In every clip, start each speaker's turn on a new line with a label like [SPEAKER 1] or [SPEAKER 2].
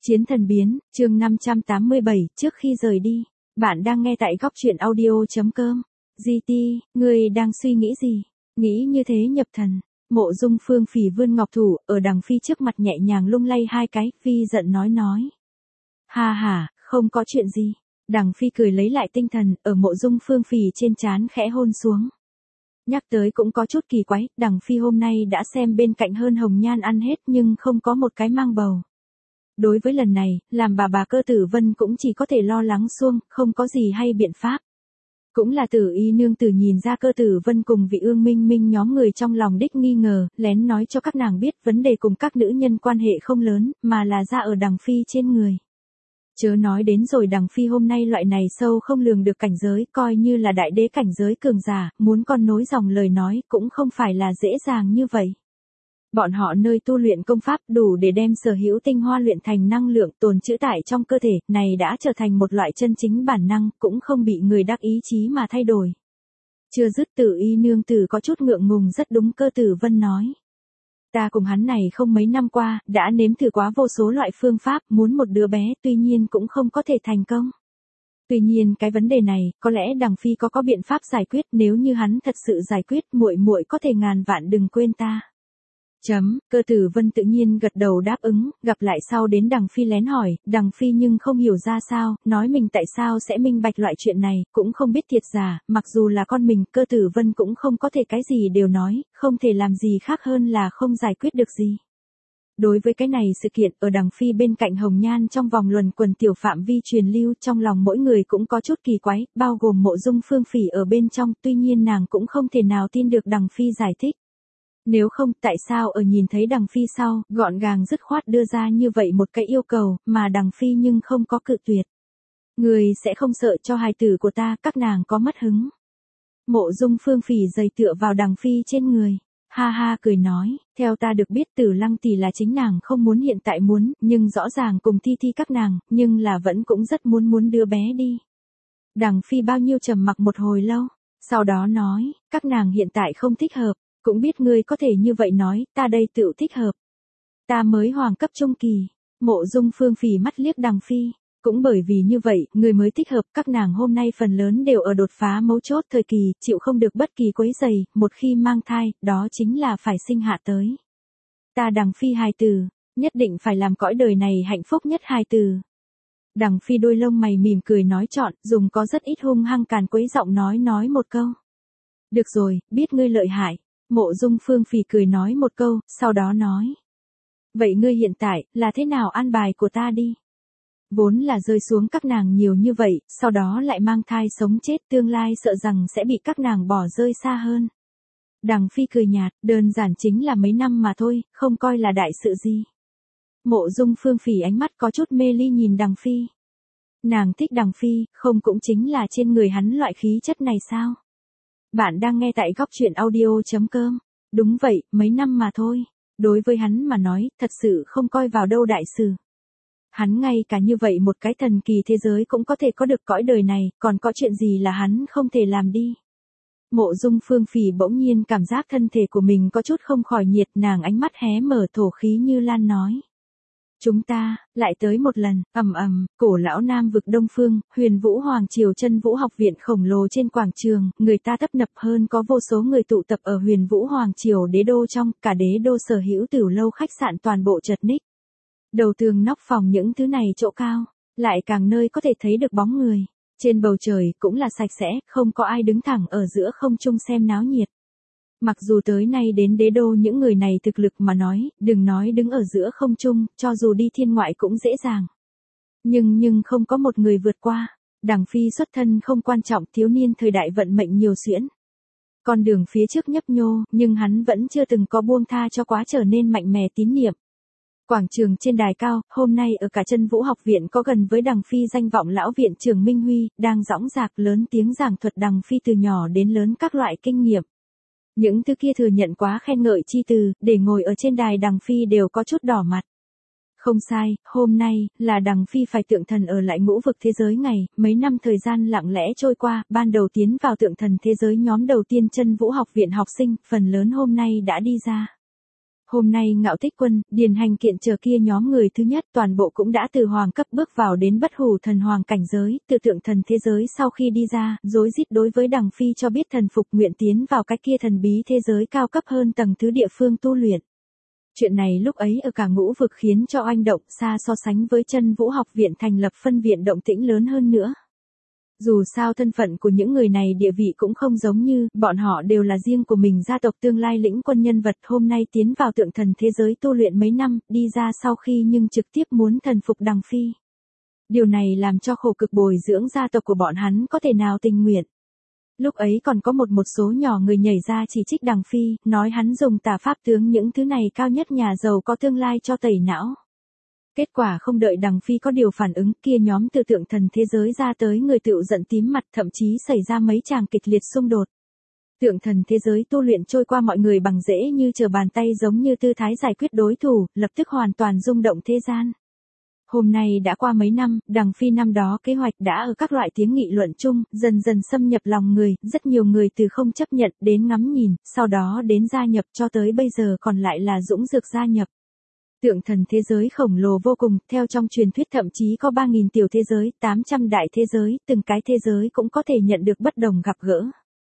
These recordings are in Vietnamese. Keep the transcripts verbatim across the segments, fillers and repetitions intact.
[SPEAKER 1] Chiến thần biến, chương năm trăm tám mươi bảy, trước khi rời đi. Bạn đang nghe tại góc truyện audio.com. giê tê, ngươi đang suy nghĩ gì? Nghĩ như thế nhập thần. Mộ Dung Phương Phỉ vươn ngọc thủ, ở Đằng Phi trước mặt nhẹ nhàng lung lay hai cái, Phi giận nói nói. Ha ha, không có chuyện gì. Đằng Phi cười lấy lại tinh thần, ở Mộ Dung Phương Phỉ trên trán khẽ hôn xuống. Nhắc tới cũng có chút kỳ quái, Đằng Phi hôm nay đã xem bên cạnh hơn hồng nhan ăn hết nhưng không có một cái mang bầu. Đối với lần này, làm bà bà Cơ Tử Vân cũng chỉ có thể lo lắng xuông, không có gì hay biện pháp. Cũng là Tử Y nương tử nhìn ra Cơ Tử Vân cùng vị Ương Minh Minh nhóm người trong lòng đích nghi ngờ, lén nói cho các nàng biết vấn đề cùng các nữ nhân quan hệ không lớn, mà là ra ở Đằng Phi trên người. Chớ nói đến rồi Đằng Phi hôm nay loại này sâu không lường được cảnh giới, coi như là đại đế cảnh giới cường giả, muốn con nối dòng lời nói cũng không phải là dễ dàng như vậy. Bọn họ nơi tu luyện công pháp đủ để đem sở hữu tinh hoa luyện thành năng lượng tồn trữ tại trong cơ thể, này đã trở thành một loại chân chính bản năng, cũng không bị người đắc ý chí mà thay đổi. Chưa dứt Tử Y nương tử có chút ngượng ngùng rất đúng Cơ Tử Vân nói. Ta cùng hắn này không mấy năm qua, đã nếm thử quá vô số loại phương pháp, muốn một đứa bé, tuy nhiên cũng không có thể thành công. Tuy nhiên cái vấn đề này, có lẽ Đằng Phi có có biện pháp giải quyết, nếu như hắn thật sự giải quyết, muội muội có thể ngàn vạn đừng quên ta. Chấm, Cơ Tử Vân tự nhiên gật đầu đáp ứng, gặp lại sau đến Đằng Phi lén hỏi, Đằng Phi nhưng không hiểu ra sao, nói mình tại sao sẽ minh bạch loại chuyện này, cũng không biết thiệt giả, mặc dù là con mình, Cơ Tử Vân cũng không có thể cái gì đều nói, không thể làm gì khác hơn là không giải quyết được gì. Đối với cái này sự kiện ở Đằng Phi bên cạnh hồng nhan trong vòng luẩn quần tiểu phạm vi truyền lưu trong lòng mỗi người cũng có chút kỳ quái, bao gồm Mộ Dung Phương Phỉ ở bên trong, tuy nhiên nàng cũng không thể nào tin được Đằng Phi giải thích. Nếu không, tại sao ở nhìn thấy Đằng Phi sau, gọn gàng dứt khoát đưa ra như vậy một cái yêu cầu, mà Đằng Phi nhưng không có cự tuyệt. Người sẽ không sợ cho hài tử của ta, các nàng có mất hứng. Mộ Dung Phương Phỉ giày tựa vào Đằng Phi trên người. Ha ha cười nói, theo ta được biết Tử Lăng tỷ là chính nàng không muốn hiện tại muốn, nhưng rõ ràng cùng Thi Thi các nàng, nhưng là vẫn cũng rất muốn muốn đưa bé đi. Đằng Phi bao nhiêu trầm mặc một hồi lâu, sau đó nói, các nàng hiện tại không thích hợp. Cũng biết ngươi có thể như vậy nói, ta đây tự thích hợp. Ta mới hoàng cấp trung kỳ. Mộ Dung Phương Phỉ mắt liếc Đằng Phi. Cũng bởi vì như vậy, người mới thích hợp, các nàng hôm nay phần lớn đều ở đột phá mấu chốt thời kỳ, chịu không được bất kỳ quấy rầy, một khi mang thai, đó chính là phải sinh hạ tới. Ta Đằng Phi hài tử, nhất định phải làm cõi đời này hạnh phúc nhất hài tử. Đằng Phi đôi lông mày mỉm cười nói trọn, dùng có rất ít hung hăng càn quấy giọng nói nói một câu. Được rồi, biết ngươi lợi hại. Mộ Dung Phương Phỉ cười nói một câu, sau đó nói. Vậy ngươi hiện tại, là thế nào an bài của ta đi? Vốn là rơi xuống các nàng nhiều như vậy, sau đó lại mang thai sống chết tương lai sợ rằng sẽ bị các nàng bỏ rơi xa hơn. Đằng Phi cười nhạt, đơn giản chính là mấy năm mà thôi, không coi là đại sự gì. Mộ Dung Phương Phỉ ánh mắt có chút mê ly nhìn Đằng Phi. Nàng thích Đằng Phi, không cũng chính là trên người hắn loại khí chất này sao? Bạn đang nghe tại góc truyện audio.com. Đúng vậy, mấy năm mà thôi. Đối với hắn mà nói, thật sự không coi vào đâu đại sự. Hắn ngay cả như vậy một cái thần kỳ thế giới cũng có thể có được cõi đời này, còn có chuyện gì là hắn không thể làm đi. Mộ Dung Phương Phỉ bỗng nhiên cảm giác thân thể của mình có chút không khỏi nhiệt, nàng ánh mắt hé mở thổ khí như lan nói. Chúng ta, lại tới một lần, ầm ầm, cổ lão Nam vực Đông Phương, Huyền Vũ Hoàng Triều Chân Vũ học viện khổng lồ trên quảng trường, người ta tấp nập hơn có vô số người tụ tập ở Huyền Vũ Hoàng Triều đế đô trong, cả đế đô sở hữu tiểu lâu khách sạn toàn bộ chật ních. Đầu tường nóc phòng những thứ này chỗ cao, lại càng nơi có thể thấy được bóng người. Trên bầu trời cũng là sạch sẽ, không có ai đứng thẳng ở giữa không trung xem náo nhiệt. Mặc dù tới nay đến đế đô những người này thực lực mà nói, đừng nói đứng ở giữa không trung, cho dù đi thiên ngoại cũng dễ dàng. Nhưng nhưng không có một người vượt qua. Đằng Phi xuất thân không quan trọng, thiếu niên thời đại vận mệnh nhiều xuyễn. Con đường phía trước nhấp nhô, nhưng hắn vẫn chưa từng có buông tha cho quá trở nên mạnh mẽ tín niệm. Quảng trường trên đài cao, hôm nay ở cả Chân Vũ học viện có gần với Đằng Phi danh vọng lão viện trưởng Minh Huy, đang dõng dạc lớn tiếng giảng thuật Đằng Phi từ nhỏ đến lớn các loại kinh nghiệm. Những thứ kia thừa nhận quá khen ngợi chi từ, để ngồi ở trên đài Đằng Phi đều có chút đỏ mặt. Không sai, hôm nay, là Đằng Phi phải tượng thần ở lại ngũ vực thế giới ngày, mấy năm thời gian lặng lẽ trôi qua, ban đầu tiến vào tượng thần thế giới nhóm đầu tiên Chân Vũ học viện học sinh, phần lớn hôm nay đã đi ra. Hôm nay Ngạo Tích Quân, Điền Hành Kiện chờ kia nhóm người thứ nhất toàn bộ cũng đã từ hoàng cấp bước vào đến bất hủ thần hoàng cảnh giới, từ tượng thần thế giới sau khi đi ra, rối rít đối với Đằng Phi cho biết thần phục nguyện tiến vào cái kia thần bí thế giới cao cấp hơn tầng thứ địa phương tu luyện. Chuyện này lúc ấy ở cả ngũ vực khiến cho oanh động xa so sánh với Chân Vũ học viện thành lập phân viện động tĩnh lớn hơn nữa. Dù sao thân phận của những người này địa vị cũng không giống như, bọn họ đều là riêng của mình gia tộc tương lai lĩnh quân nhân vật hôm nay tiến vào tượng thần thế giới tu luyện mấy năm, đi ra sau khi nhưng trực tiếp muốn thần phục Đằng Phi. Điều này làm cho khổ cực bồi dưỡng gia tộc của bọn hắn có thể nào tình nguyện. Lúc ấy còn có một một số nhỏ người nhảy ra chỉ trích Đằng Phi, nói hắn dùng tà pháp tướng những thứ này cao nhất nhà giàu có tương lai cho tẩy não. Kết quả không đợi Đằng Phi có điều phản ứng, kia nhóm từ tượng thần thế giới ra tới người tựu giận tím mặt, thậm chí xảy ra mấy tràng kịch liệt xung đột. Tượng thần thế giới tu luyện trôi qua mọi người bằng dễ như trở bàn tay giống như tư thái giải quyết đối thủ, lập tức hoàn toàn rung động thế gian. Hôm nay đã qua mấy năm, Đằng Phi năm đó kế hoạch đã ở các loại tiếng nghị luận chung, dần dần xâm nhập lòng người, rất nhiều người từ không chấp nhận đến ngắm nhìn, sau đó đến gia nhập cho tới bây giờ còn lại là dũng dược gia nhập. Tượng thần thế giới khổng lồ vô cùng, theo trong truyền thuyết thậm chí có ba nghìn tiểu thế giới, tám trăm đại thế giới, từng cái thế giới cũng có thể nhận được bất đồng gặp gỡ.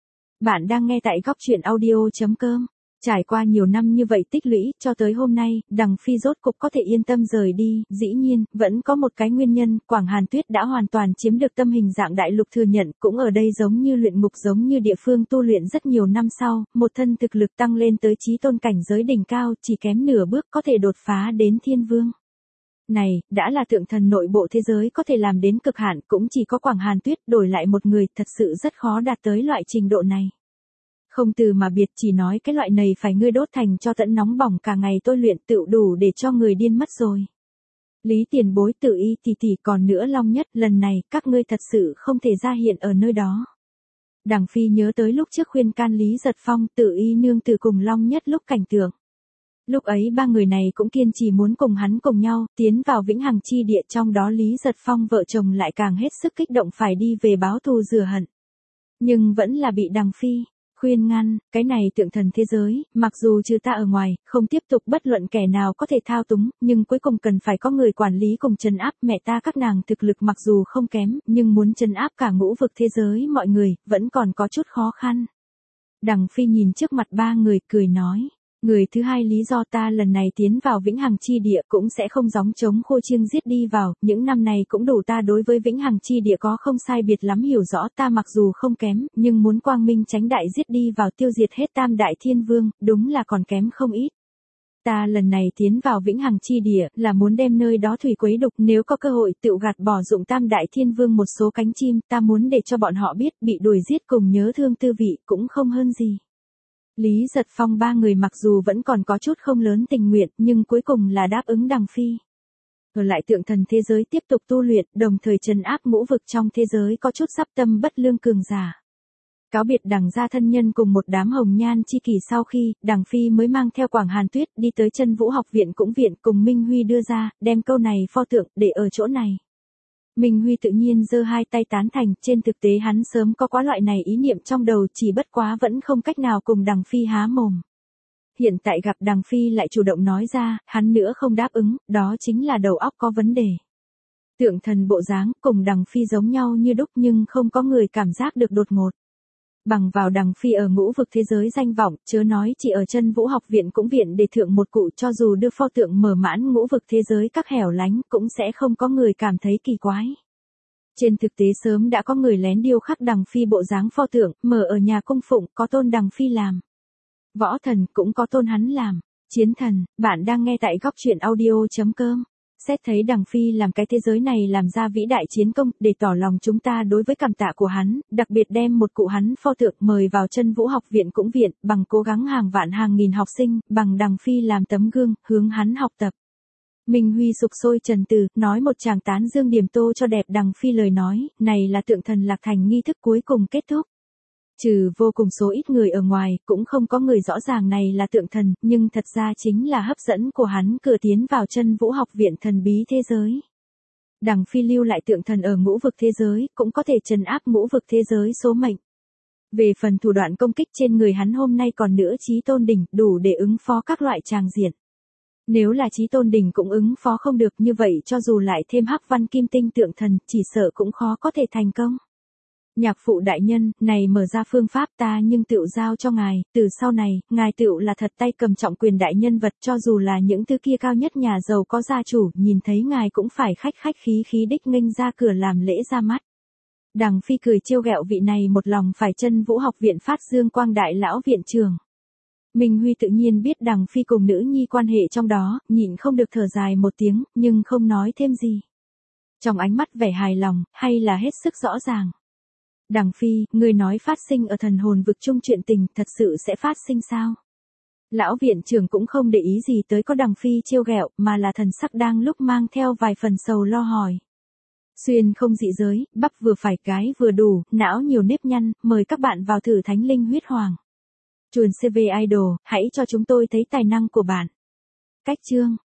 [SPEAKER 1] Bạn đang nghe tại góc truyện audio chấm com. Trải qua nhiều năm như vậy tích lũy, cho tới hôm nay, Đằng Phi rốt cục có thể yên tâm rời đi, dĩ nhiên, vẫn có một cái nguyên nhân, Quảng Hàn Tuyết đã hoàn toàn chiếm được tâm hình dạng đại lục thừa nhận, cũng ở đây giống như luyện ngục giống như địa phương tu luyện rất nhiều năm sau, một thân thực lực tăng lên tới chí tôn cảnh giới đỉnh cao, chỉ kém nửa bước có thể đột phá đến thiên vương. Này, đã là tượng thần nội bộ thế giới có thể làm đến cực hạn, cũng chỉ có Quảng Hàn Tuyết đổi lại một người, thật sự rất khó đạt tới loại trình độ này. Không từ mà biệt, chỉ nói cái loại này phải ngươi đốt thành cho tận nóng bỏng cả ngày tôi luyện tựu đủ để cho người điên mất rồi. Lý tiền bối tự y tỷ tỷ, còn nữa Long Nhất, lần này các ngươi thật sự không thể ra hiện ở nơi đó. Đằng Phi nhớ tới lúc trước khuyên can Lý Giật Phong, tự y nương tử cùng Long Nhất lúc cảnh tượng. Lúc ấy ba người này cũng kiên trì muốn cùng hắn cùng nhau, tiến vào vĩnh hằng chi địa, trong đó Lý Giật Phong vợ chồng lại càng hết sức kích động phải đi về báo thù rửa hận. Nhưng vẫn là bị Đằng Phi khuyên ngăn, cái này tượng thần thế giới, mặc dù trừ ta ở ngoài, không tiếp tục bất luận kẻ nào có thể thao túng, nhưng cuối cùng cần phải có người quản lý cùng trấn áp, mẹ ta các nàng thực lực mặc dù không kém, nhưng muốn trấn áp cả ngũ vực thế giới mọi người, vẫn còn có chút khó khăn. Đằng Phi nhìn trước mặt ba người, cười nói. Người thứ hai lý do ta lần này tiến vào vĩnh hằng chi địa cũng sẽ không gióng trống khô chiêng giết đi vào, những năm này cũng đủ ta đối với vĩnh hằng chi địa có không sai biệt lắm hiểu rõ, ta mặc dù không kém, nhưng muốn quang minh tránh đại giết đi vào tiêu diệt hết tam đại thiên vương, đúng là còn kém không ít. Ta lần này tiến vào vĩnh hằng chi địa là muốn đem nơi đó thủy quấy đục, nếu có cơ hội tựu gạt bỏ dụng tam đại thiên vương một số cánh chim, ta muốn để cho bọn họ biết bị đuổi giết cùng nhớ thương tư vị cũng không hơn gì. Lý Giật Phong ba người mặc dù vẫn còn có chút không lớn tình nguyện, nhưng cuối cùng là đáp ứng Đằng Phi. Ở lại tượng thần thế giới tiếp tục tu luyện, đồng thời trấn áp ngũ vực trong thế giới có chút sắp tâm bất lương cường giả. Cáo biệt Đằng gia thân nhân cùng một đám hồng nhan chi kỷ sau khi, Đằng Phi mới mang theo Quảng Hàn Tuyết đi tới Chân Vũ học viện cũng viện cùng Minh Huy đưa ra, đem câu này pho tượng để ở chỗ này. Minh Huy tự nhiên giơ hai tay tán thành, trên thực tế hắn sớm có quá loại này ý niệm trong đầu, chỉ bất quá vẫn không cách nào cùng Đằng Phi há mồm. Hiện tại gặp Đằng Phi lại chủ động nói ra, hắn nữa không đáp ứng, đó chính là đầu óc có vấn đề. Tượng thần bộ dáng cùng Đằng Phi giống nhau như đúc nhưng không có người cảm giác được đột ngột. Bằng vào Đằng Phi ở ngũ vực thế giới danh vọng, chớ nói chỉ ở Chân Vũ học viện cũng viện để thượng một cụ, cho dù đưa pho tượng mở mãn ngũ vực thế giới các hẻo lánh cũng sẽ không có người cảm thấy kỳ quái. Trên thực tế sớm đã có người lén điêu khắc Đằng Phi bộ dáng pho tượng, mở ở nhà cung phụng, có tôn Đằng Phi làm. Võ thần cũng có tôn hắn làm. Chiến thần, bạn đang nghe tại góc truyện audio chấm com. Xét thấy Đằng Phi làm cái thế giới này làm ra vĩ đại chiến công, để tỏ lòng chúng ta đối với cảm tạ của hắn, đặc biệt đem một cụ hắn pho tượng mời vào Chân Vũ học viện cũng viện, bằng cố gắng hàng vạn hàng nghìn học sinh, bằng Đằng Phi làm tấm gương, hướng hắn học tập. Minh Huy sục sôi trần từ, nói một tràng tán dương điểm tô cho đẹp Đằng Phi lời nói, này là tượng thần lạc thành nghi thức cuối cùng kết thúc. Trừ vô cùng số ít người ở ngoài, cũng không có người rõ ràng này là tượng thần, nhưng thật ra chính là hấp dẫn của hắn cửa tiến vào Chân Vũ học viện thần bí thế giới. Đằng Phi lưu lại tượng thần ở ngũ vực thế giới, cũng có thể trấn áp ngũ vực thế giới số mệnh. Về phần thủ đoạn công kích trên người hắn hôm nay còn nữa Chí Tôn Đỉnh đủ để ứng phó các loại tràng diện. Nếu là Chí Tôn Đỉnh cũng ứng phó không được như vậy cho dù lại thêm Hắc Văn Kim Tinh tượng thần chỉ sợ cũng khó có thể thành công. Nhạc phụ đại nhân, này mở ra phương pháp ta nhưng tựu giao cho ngài, từ sau này, ngài tựu là thật tay cầm trọng quyền đại nhân vật cho dù là những thứ kia cao nhất nhà giàu có gia chủ, nhìn thấy ngài cũng phải khách khách khí khí đích nghênh ra cửa làm lễ ra mắt. Đằng Phi cười trêu ghẹo vị này một lòng phải chân Vũ học viện phát dương quang đại lão viện trưởng. Minh Huy tự nhiên biết Đằng Phi cùng nữ nhi quan hệ trong đó, nhịn không được thở dài một tiếng, nhưng không nói thêm gì. Trong ánh mắt vẻ hài lòng, hay là hết sức rõ ràng. Đằng Phi, người nói phát sinh ở thần hồn vực chung chuyện tình thật sự sẽ phát sinh sao? Lão viện trưởng cũng không để ý gì tới có Đằng Phi trêu ghẹo mà là thần sắc đang lúc mang theo vài phần sầu lo hỏi. Xuyên không dị giới, bắp vừa phải cái vừa đủ, não nhiều nếp nhăn, mời các bạn vào thử Thánh Linh Huyết Hoàng. Chuồn xê vê Idol, hãy cho chúng tôi thấy tài năng của bạn. Cách chương